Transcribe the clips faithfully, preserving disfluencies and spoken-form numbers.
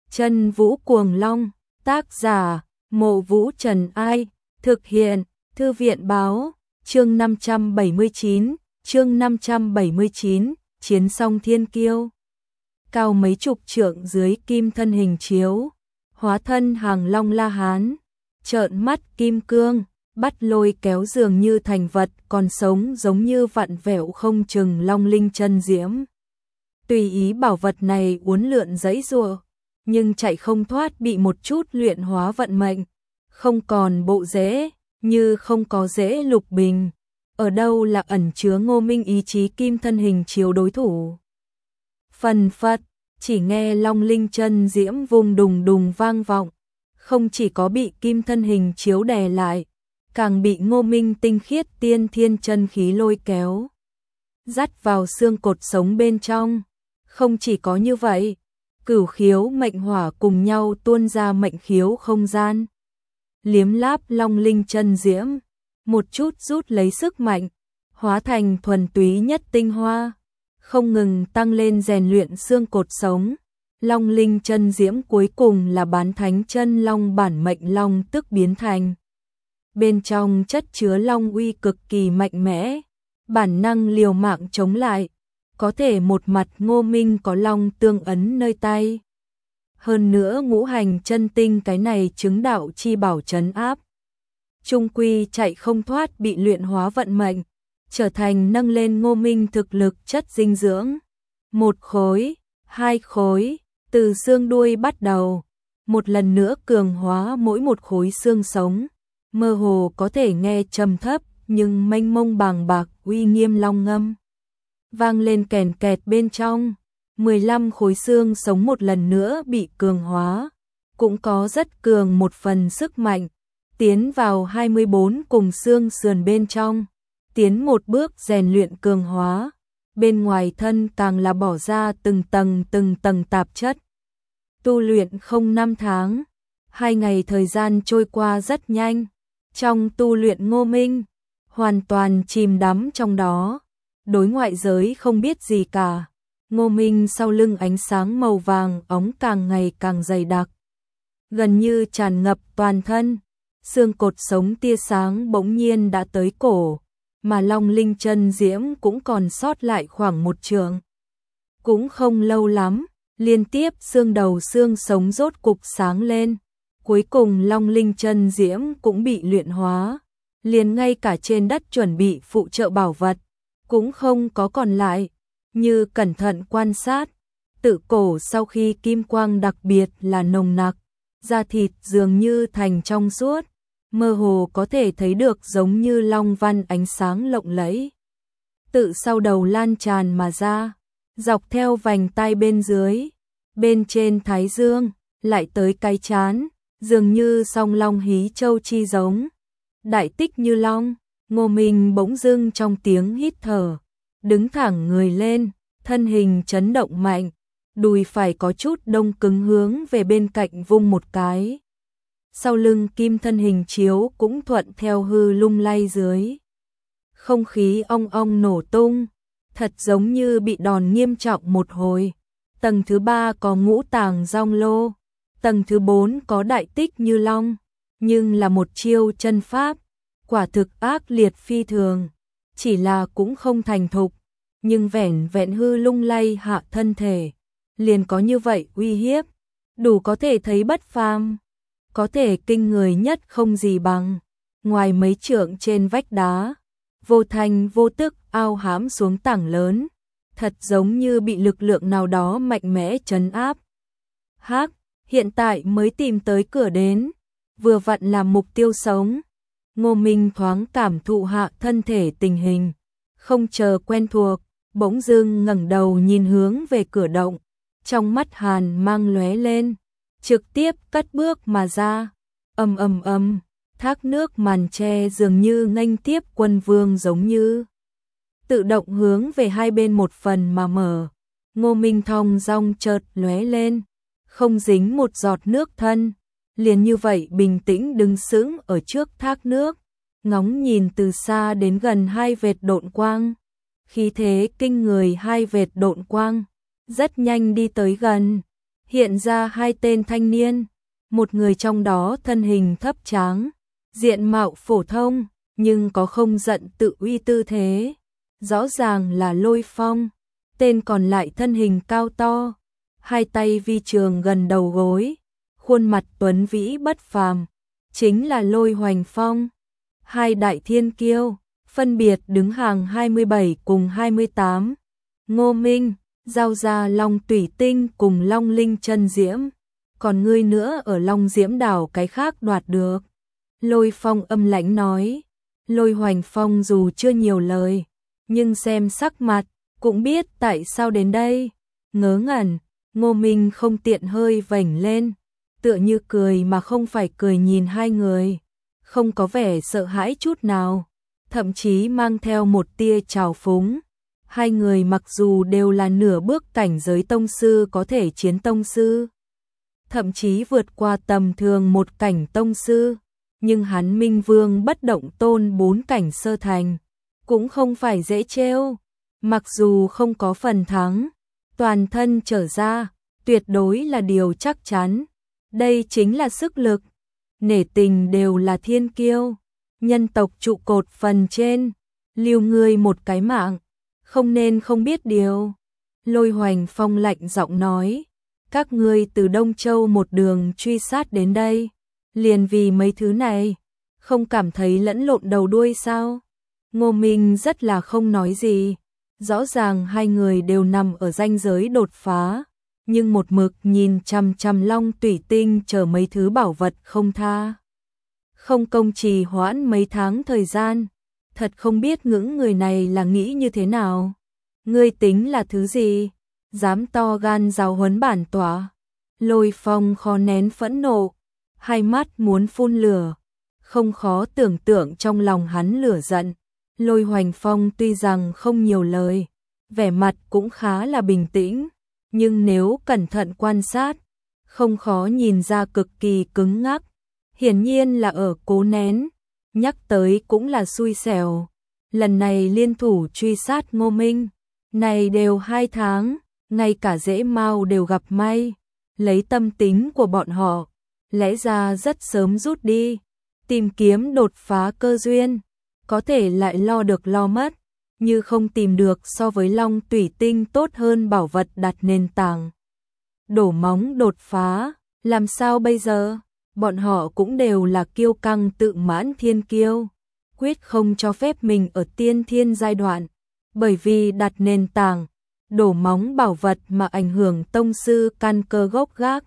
Chân Vũ Cuồng Long, tác giả, Mộ Vũ Trần Ai, thực hiện, Thư viện Báo, chương năm trăm bảy mươi chín, chương năm trăm bảy mươi chín, Chiến Song Thiên Kiêu. Cao mấy chục trượng dưới kim thân hình chiếu, hóa thân Hàng Long La Hán, trợn mắt kim cương, bắt lôi kéo dường như thành vật còn sống giống như vặn vẹo không chừng long linh chân diễm. Tùy ý bảo vật này uốn lượn giãy giụa, nhưng chạy không thoát bị một chút luyện hóa vận mệnh, không còn bộ rễ, như không có rễ lục bình. Ở đâu là ẩn chứa Ngô Minh ý chí kim thân hình chiếu đối thủ. Phần phật, chỉ nghe long linh chân diễm vùng đùng đùng vang vọng, không chỉ có bị kim thân hình chiếu đè lại, càng bị Ngô Minh tinh khiết tiên thiên chân khí lôi kéo, dắt vào xương cột sống bên trong. Không chỉ có như vậy, cửu khiếu mệnh hỏa cùng nhau tuôn ra mệnh khiếu không gian, liếm láp long linh chân diễm, một chút rút lấy sức mạnh, hóa thành thuần túy nhất tinh hoa, không ngừng tăng lên rèn luyện xương cột sống. Long linh chân diễm cuối cùng là bán thánh chân long bản mệnh long tức biến thành. Bên trong chất chứa long uy cực kỳ mạnh mẽ, bản năng liều mạng chống lại, có thể một mặt Ngô Minh có long tương ấn nơi tay. Hơn nữa ngũ hành chân tinh cái này chứng đạo chi bảo trấn áp, trung quy chạy không thoát bị luyện hóa vận mệnh, trở thành nâng lên Ngô Minh thực lực chất dinh dưỡng. Một khối, hai khối, từ xương đuôi bắt đầu, một lần nữa cường hóa mỗi một khối xương sống, mơ hồ có thể nghe trầm thấp nhưng mênh mông bàng bạc uy nghiêm long ngâm vang lên kèn kẹt bên trong. mười lăm khối xương sống một lần nữa bị cường hóa, cũng có rất cường một phần sức mạnh, tiến vào hai mươi bốn cùng xương sườn bên trong, tiến một bước rèn luyện cường hóa, bên ngoài thân càng là bỏ ra từng tầng từng tầng tạp chất. Tu luyện không năm tháng, hai ngày thời gian trôi qua rất nhanh, trong tu luyện Ngô Minh hoàn toàn chìm đắm trong đó, đối ngoại giới không biết gì cả. Ngô Minh sau lưng ánh sáng màu vàng óng càng ngày càng dày đặc, gần như tràn ngập toàn thân, xương cột sống tia sáng bỗng nhiên đã tới cổ, mà long linh chân diễm cũng còn sót lại khoảng một trượng. Cũng không lâu lắm, liên tiếp xương đầu xương sống rốt cục sáng lên, cuối cùng long linh chân diễm cũng bị luyện hóa, liền ngay cả trên đất chuẩn bị phụ trợ bảo vật cũng không có còn lại. Như cẩn thận quan sát, tự cổ sau khi kim quang đặc biệt là nồng nặc, da thịt dường như thành trong suốt, mơ hồ có thể thấy được giống như long văn ánh sáng lộng lẫy, tự sau đầu lan tràn mà ra, dọc theo vành tai bên dưới, bên trên thái dương, lại tới cái trán, dường như song long hí châu chi giống. Đại tích như long. Ngô Minh bỗng dưng trong tiếng hít thở, đứng thẳng người lên, thân hình chấn động mạnh, đùi phải có chút đông cứng hướng về bên cạnh vung một cái. Sau lưng kim thân hình chiếu cũng thuận theo hư lung lay dưới. Không khí ong ong nổ tung, thật giống như bị đòn nghiêm trọng một hồi. Tầng thứ ba có ngũ tàng rong lô, tầng thứ bốn có đại tích như long, nhưng là một chiêu chân pháp, quả thực ác liệt phi thường, chỉ là cũng không thành thục, nhưng vẻn vẹn hư lung lay hạ thân thể, liền có như vậy uy hiếp, đủ có thể thấy bất phàm, có thể kinh người nhất không gì bằng. Ngoài mấy trượng trên vách đá, vô thành vô tức ao hãm xuống tảng lớn, thật giống như bị lực lượng nào đó mạnh mẽ trấn áp. Hắc, hiện tại mới tìm tới cửa đến, vừa vặn làm mục tiêu sống. Ngô Minh thoáng cảm thụ hạ thân thể tình hình, không chờ quen thuộc, bỗng dưng ngẩng đầu nhìn hướng về cửa động, trong mắt hàn mang lóe lên, trực tiếp cất bước mà ra. Ầm ầm ầm, thác nước màn tre dường như nghênh tiếp quân vương giống như tự động hướng về hai bên một phần mà mở. Ngô Minh thong dong chợt lóe lên, không dính một giọt nước thân, liền như vậy bình tĩnh đứng sững ở trước thác nước, ngóng nhìn từ xa đến gần hai vệt độn quang, khí thế kinh người hai vệt độn quang, rất nhanh đi tới gần, hiện ra hai tên thanh niên, một người trong đó thân hình thấp tráng, diện mạo phổ thông, nhưng có không giận tự uy tư thế, rõ ràng là Lôi Phong, tên còn lại thân hình cao to, hai tay vi trường gần đầu gối, khuôn mặt tuấn vĩ bất phàm, chính là Lôi Hoành Phong. Hai đại thiên kiêu, phân biệt đứng hàng hai mươi bảy cùng hai mươi tám, Ngô Minh, giao ra Long Tủy Tinh cùng Long Linh Chân Diễm, còn ngươi nữa ở Long Diễm đảo cái khác đoạt được. Lôi Phong âm lãnh nói, Lôi Hoành Phong dù chưa nhiều lời, nhưng xem sắc mặt, cũng biết tại sao đến đây. Ngớ ngẩn, Ngô Minh không tiện hơi vểnh lên, tựa như cười mà không phải cười nhìn hai người, không có vẻ sợ hãi chút nào, thậm chí mang theo một tia trào phúng. Hai người mặc dù đều là nửa bước cảnh giới tông sư có thể chiến tông sư, thậm chí vượt qua tầm thường một cảnh tông sư, nhưng hắn Minh Vương bất động tôn bốn cảnh sơ thành, cũng không phải dễ trêu, mặc dù không có phần thắng, toàn thân trở ra, tuyệt đối là điều chắc chắn, đây chính là sức lực, nể tình đều là thiên kiêu, nhân tộc trụ cột phần trên, lưu ngươi một cái mạng, không nên không biết điều. Lôi Hoành Phong lạnh giọng nói, các ngươi từ Đông Châu một đường truy sát đến đây, liền vì mấy thứ này, không cảm thấy lẫn lộn đầu đuôi sao? Ngô Minh rất là không nói gì, rõ ràng hai người đều nằm ở ranh giới đột phá, nhưng một mực nhìn chằm chằm Long Tủy Tinh chờ mấy thứ bảo vật không tha. Không công trì hoãn mấy tháng thời gian, thật không biết những người này là nghĩ như thế nào. Ngươi tính là thứ gì? Dám to gan giáo huấn bản tọa. Lôi Phong khó nén phẫn nộ, hai mắt muốn phun lửa, không khó tưởng tượng trong lòng hắn lửa giận. Lôi Hoành Phong tuy rằng không nhiều lời, vẻ mặt cũng khá là bình tĩnh, nhưng nếu cẩn thận quan sát, không khó nhìn ra cực kỳ cứng ngắc, hiển nhiên là ở cố nén, nhắc tới cũng là xui xẻo. Lần này liên thủ truy sát Ngô Minh, này đều hai tháng, ngay cả dễ mau đều gặp may, lấy tâm tính của bọn họ, lẽ ra rất sớm rút đi, tìm kiếm đột phá cơ duyên, có thể lại lo được lo mất, như không tìm được so với Long Tủy Tinh tốt hơn bảo vật đặt nền tảng. Đổ móng đột phá, làm sao bây giờ? Bọn họ cũng đều là kiêu căng tự mãn thiên kiêu, quyết không cho phép mình ở tiên thiên giai đoạn, bởi vì đặt nền tảng, đổ móng bảo vật mà ảnh hưởng tông sư căn cơ gốc gác.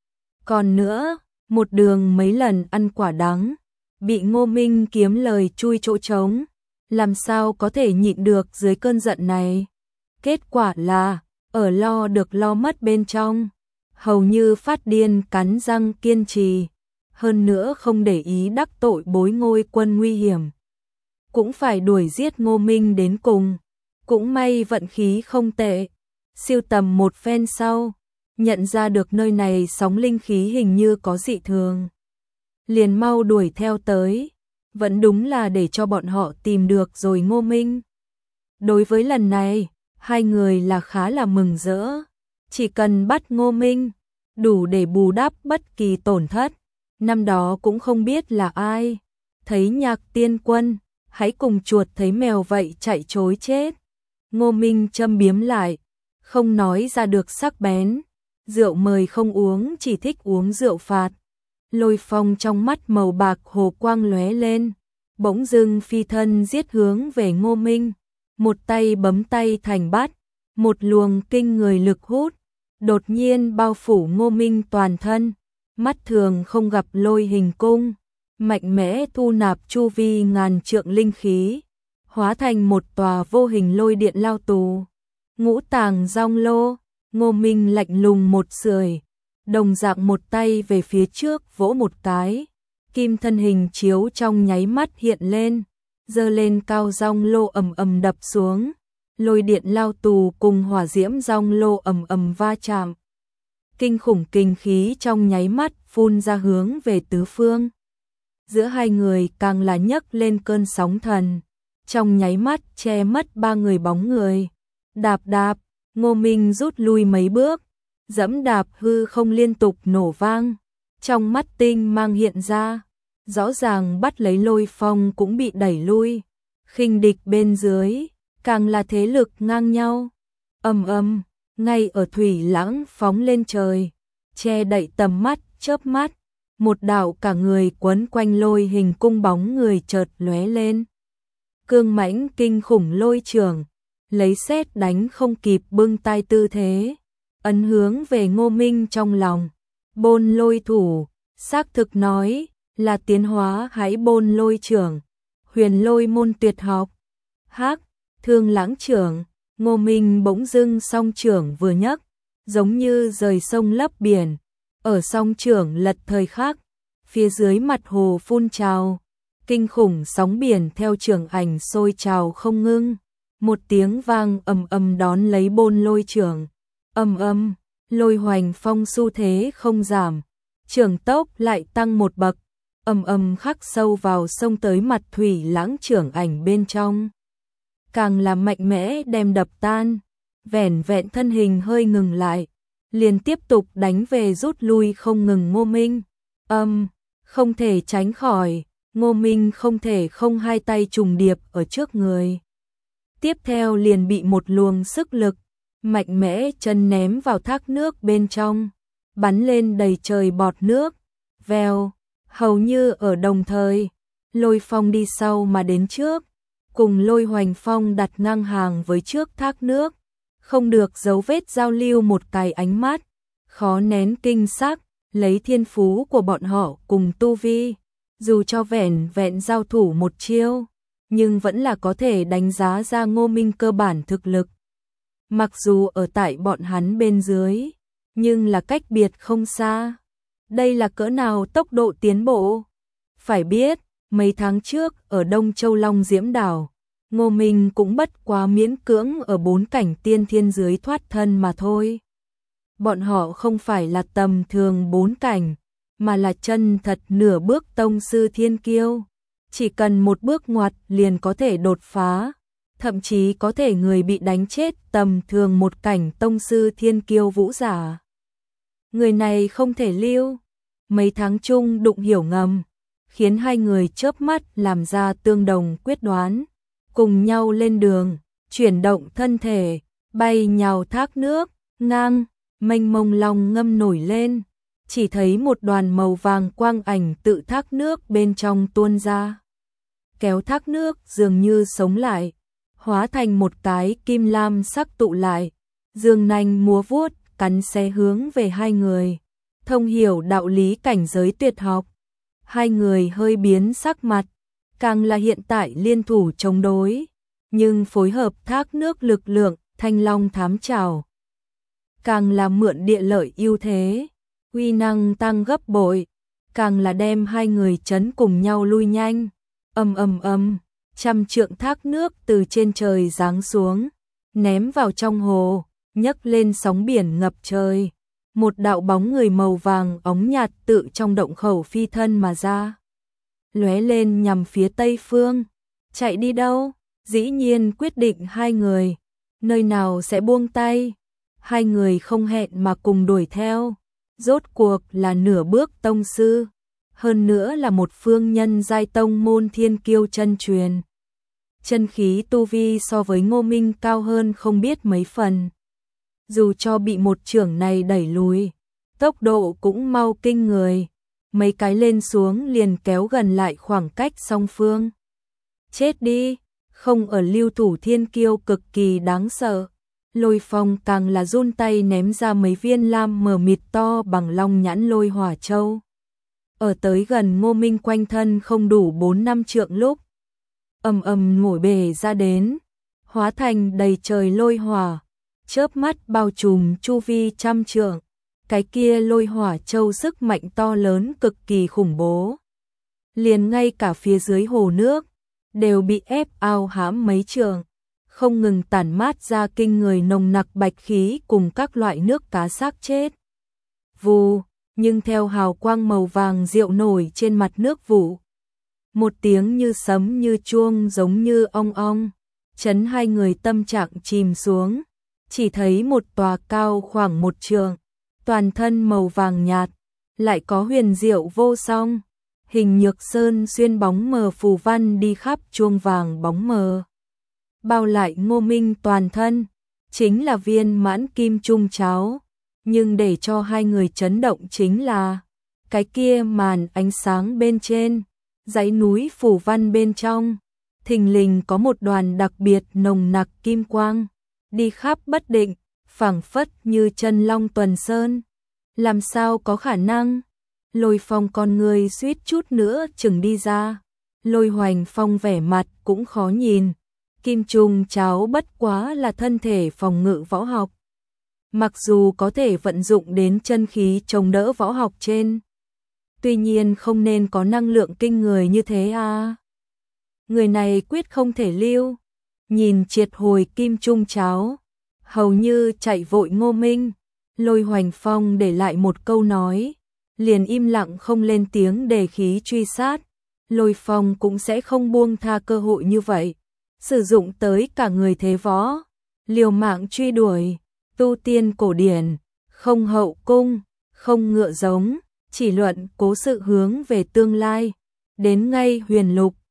Còn nữa, một đường mấy lần ăn quả đắng, bị Ngô Minh kiếm lời chui chỗ trống, làm sao có thể nhịn được dưới cơn giận này. Kết quả là, ở lo được lo mất bên trong, hầu như phát điên cắn răng kiên trì, hơn nữa không để ý đắc tội bối Ngôi Quân nguy hiểm. Cũng phải đuổi giết Ngô Minh đến cùng, cũng may vận khí không tệ, siêu tầm một phen sau, nhận ra được nơi này sóng linh khí hình như có dị thường. Liền mau đuổi theo tới, vẫn đúng là để cho bọn họ tìm được rồi Ngô Minh. Đối với lần này, hai người là khá là mừng rỡ, chỉ cần bắt Ngô Minh, đủ để bù đắp bất kỳ tổn thất. Năm đó cũng không biết là ai, thấy Nhạc Tiên Quân, hãy cùng chuột thấy mèo vậy chạy trối chết. Ngô Minh châm biếm lại, không nói ra được sắc bén, rượu mời không uống, chỉ thích uống rượu phạt. Lôi Phong trong mắt màu bạc hồ quang lóe lên, bỗng dưng phi thân giết hướng về Ngô Minh, một tay bấm tay thành bát, một luồng kinh người lực hút, đột nhiên bao phủ Ngô Minh toàn thân, mắt thường không gặp lôi hình cung, mạnh mẽ thu nạp chu vi ngàn trượng linh khí, hóa thành một tòa vô hình lôi điện lao tù. Ngũ tàng rong lô, Ngô Minh lạnh lùng một sưởi, đồng dạng một tay về phía trước vỗ một cái, kim thân hình chiếu trong nháy mắt hiện lên, giơ lên cao rong lô ầm ầm đập xuống, lôi điện lao tù cùng hỏa diễm rong lô ầm ầm va chạm. Kinh khủng kinh khí trong nháy mắt phun ra hướng về tứ phương. Giữa hai người càng là nhấc lên cơn sóng thần, trong nháy mắt che mất ba người bóng người. Đạp đạp, Ngô Minh rút lui mấy bước, dẫm đạp hư không liên tục nổ vang, trong mắt tinh mang hiện ra, rõ ràng bắt lấy Lôi Phong cũng bị đẩy lui, khinh địch bên dưới, càng là thế lực ngang nhau. Ầm ầm, ngay ở thủy lãng phóng lên trời, che đậy tầm mắt, chớp mắt, một đạo cả người quấn quanh lôi hình cung bóng người chợt lóe lên. Cương mãnh kinh khủng lôi trường, lấy sét đánh không kịp bưng tay tư thế, ấn hướng về Ngô Minh trong lòng. Bôn lôi thủ, xác thực nói là tiến hóa hãy bôn lôi trưởng, huyền lôi môn tuyệt học. Hắc, thương lãng trưởng, Ngô Minh bỗng dưng song trưởng vừa nhấc, giống như rời sông lấp biển, ở song trưởng lật thời khắc, phía dưới mặt hồ phun trào, kinh khủng sóng biển theo trưởng ảnh sôi trào không ngưng, một tiếng vang ầm ầm đón lấy bôn lôi trưởng, ầm ầm, lôi hoành phong xu thế không giảm, trưởng tốc lại tăng một bậc, ầm ầm khắc sâu vào sông tới mặt thủy lãng trưởng ảnh bên trong, càng là mạnh mẽ đem đập tan, vẻn vẹn thân hình hơi ngừng lại, liền tiếp tục đánh về rút lui không ngừng Ngô Minh. Âm, không thể tránh khỏi, Ngô Minh không thể không hai tay trùng điệp ở trước người. Tiếp theo liền bị một luồng sức lực mạnh mẽ chân ném vào thác nước bên trong, bắn lên đầy trời bọt nước. Vèo, hầu như ở đồng thời, Lôi Phong đi sau mà đến trước, cùng Lôi Hoành Phong đặt ngang hàng với trước thác nước, không được dấu vết giao lưu một cái ánh mắt, khó nén kinh sắc, lấy thiên phú của bọn họ cùng tu vi, dù cho vẻn vẹn giao thủ một chiêu, nhưng vẫn là có thể đánh giá ra Ngô Minh cơ bản thực lực. Mặc dù ở tại bọn hắn bên dưới, nhưng là cách biệt không xa. Đây là cỡ nào tốc độ tiến bộ? Phải biết, mấy tháng trước ở Đông Châu Long Diễm Đảo, Ngô Minh cũng bất quá miễn cưỡng ở bốn cảnh tiên thiên dưới thoát thân mà thôi. Bọn họ không phải là tầm thường bốn cảnh, mà là chân thật nửa bước tông sư thiên kiêu. Chỉ cần một bước ngoặt liền có thể đột phá, thậm chí có thể người bị đánh chết tầm thường một cảnh tông sư thiên kiêu vũ giả. Người này không thể lưu. Mấy tháng chung đụng hiểu ngầm, khiến hai người chớp mắt làm ra tương đồng quyết đoán, cùng nhau lên đường, chuyển động thân thể, bay nhào thác nước, ngang, mênh mông long ngâm nổi lên, chỉ thấy một đoàn màu vàng quang ảnh tự thác nước bên trong tuôn ra. Kéo thác nước dường như sống lại, hóa thành một cái kim lam sắc tụ lại, dương nanh múa vuốt, cắn xé hướng về hai người, thông hiểu đạo lý cảnh giới tuyệt học. Hai người hơi biến sắc mặt, càng là hiện tại liên thủ chống đối, nhưng phối hợp thác nước lực lượng, thanh long thám trảo, càng là mượn địa lợi ưu thế, uy năng tăng gấp bội, càng là đem hai người chấn cùng nhau lui nhanh. Ầm ầm ầm, trăm trượng thác nước từ trên trời giáng xuống, ném vào trong hồ, nhấc lên sóng biển ngập trời. Một đạo bóng người màu vàng óng nhạt tự trong động khẩu phi thân mà ra, lóe lên nhằm phía tây phương. Chạy đi đâu? Dĩ nhiên quyết định hai người, nơi nào sẽ buông tay. Hai người không hẹn mà cùng đuổi theo, rốt cuộc là nửa bước tông sư, hơn nữa là một phương nhân giai tông môn thiên kiêu chân truyền. Chân khí tu vi so với Ngô Minh cao hơn không biết mấy phần. Dù cho bị một chưởng này đẩy lùi, tốc độ cũng mau kinh người, mấy cái lên xuống liền kéo gần lại khoảng cách song phương. Chết đi, không ở lưu thủ thiên kiêu cực kỳ đáng sợ. Lôi Phong càng là run tay ném ra mấy viên lam mờ mịt to bằng long nhãn lôi hỏa châu. Ở tới gần Ngô Minh quanh thân không đủ bốn năm trượng lúc, ầm ầm nổi bể ra đến, hóa thành đầy trời lôi hỏa, chớp mắt bao trùm chu vi trăm trượng. Cái kia lôi hỏa châu sức mạnh to lớn cực kỳ khủng bố, liền ngay cả phía dưới hồ nước đều bị ép ao hãm mấy trượng, không ngừng tản mát ra kinh người nồng nặc bạch khí cùng các loại nước cá xác chết. Vù, nhưng theo hào quang màu vàng rượu nổi trên mặt nước vụ, một tiếng như sấm như chuông giống như ong ong, chấn hai người tâm trạng chìm xuống. Chỉ thấy một tòa cao khoảng một trượng, toàn thân màu vàng nhạt, lại có huyền diệu vô song. Hình nhược sơn xuyên bóng mờ phù văn đi khắp chuông vàng bóng mờ. Bao lại Ngô Minh toàn thân, chính là viên mãn kim trung cháo. Nhưng để cho hai người chấn động chính là cái kia màn ánh sáng bên trên, dãy núi phù văn bên trong, thình lình có một đoàn đặc biệt nồng nặc kim quang, đi khắp bất định, phảng phất như chân long tuần sơn. Làm sao có khả năng? Lôi Phong con người suýt chút nữa chừng đi ra. Lôi Hoành Phong vẻ mặt cũng khó nhìn. Kim Trung cháo bất quá là thân thể phòng ngự võ học. Mặc dù có thể vận dụng đến chân khí chống đỡ võ học trên, tuy nhiên không nên có năng lượng kinh người như thế à. Người này quyết không thể lưu. Nhìn triệt hồi Kim Trung cháo, hầu như chạy vội Ngô Minh. Lôi Hoành Phong để lại một câu nói, liền im lặng không lên tiếng để khí truy sát. Lôi Phong cũng sẽ không buông tha cơ hội như vậy, sử dụng tới cả người thế võ, liều mạng truy đuổi. Tu tiên cổ điển, không hậu cung, không ngựa giống, chỉ luận cố sự hướng về tương lai. Đến ngay huyền lục,